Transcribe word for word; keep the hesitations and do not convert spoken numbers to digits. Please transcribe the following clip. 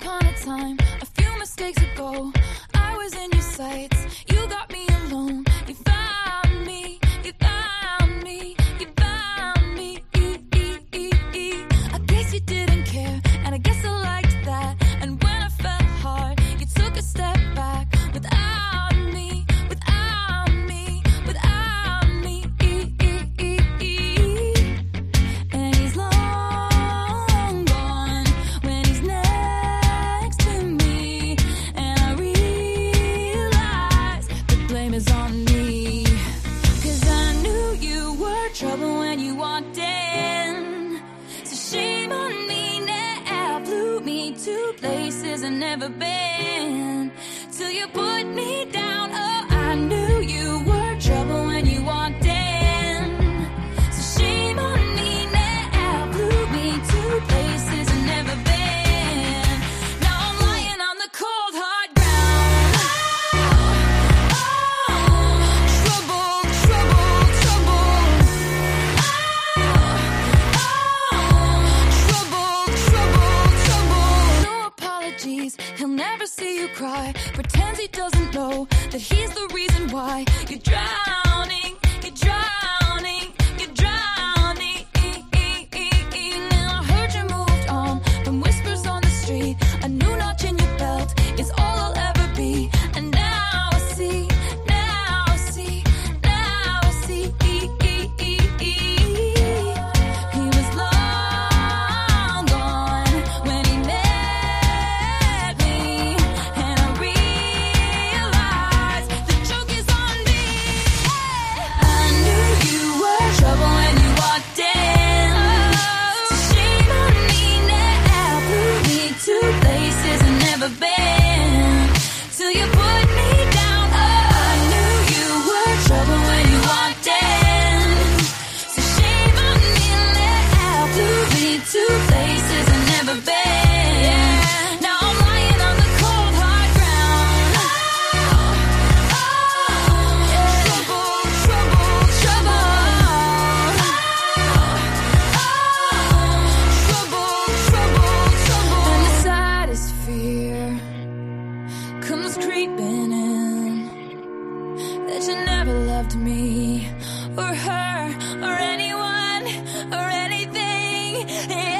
upon a time, a few mistakes ago, I was in your sights. You got me alone. You found me. You found me. You found me. I guess you didn't care, and I guess I liked that. And when I fell hard, you took a step back. Without me, without me, without me. And he's long gone when he's next to me. And I realize the blame is on me. Cause I knew you were trouble when you walked in. So shame on me now. Flew me to places I've never been. Till you put me down. Oh, I knew you were trouble when you walked in. So shame on me now. Flew me to places I've never been. Now I'm lying on the cold hard ground. Oh, trouble, trouble, trouble. Oh, trouble, trouble, trouble. No apologies, he'll never see you cry. Pretends he doesn't know that he's the reason why you're drowning, you're drowning, you're drowning. Now I heard you moved on from whispers on the street. A new notch in your belt is all I'll ever be. And now I see, now I see, now I see. He was long gone when he met me. And I realized the joke is on me. I knew you were trouble when you walked in. So shame on me now. Flew me to places I've never been. Till you put me down. Oh, I knew you were trouble when you walked in. So shame on me now. Flew me to places I've never been. Now I'm lying on the cold hard ground. Oh, trouble, trouble, trouble. Trouble, trouble, trouble. And the saddest fear comes creeping in, that you never loved me or her or anyone or anything.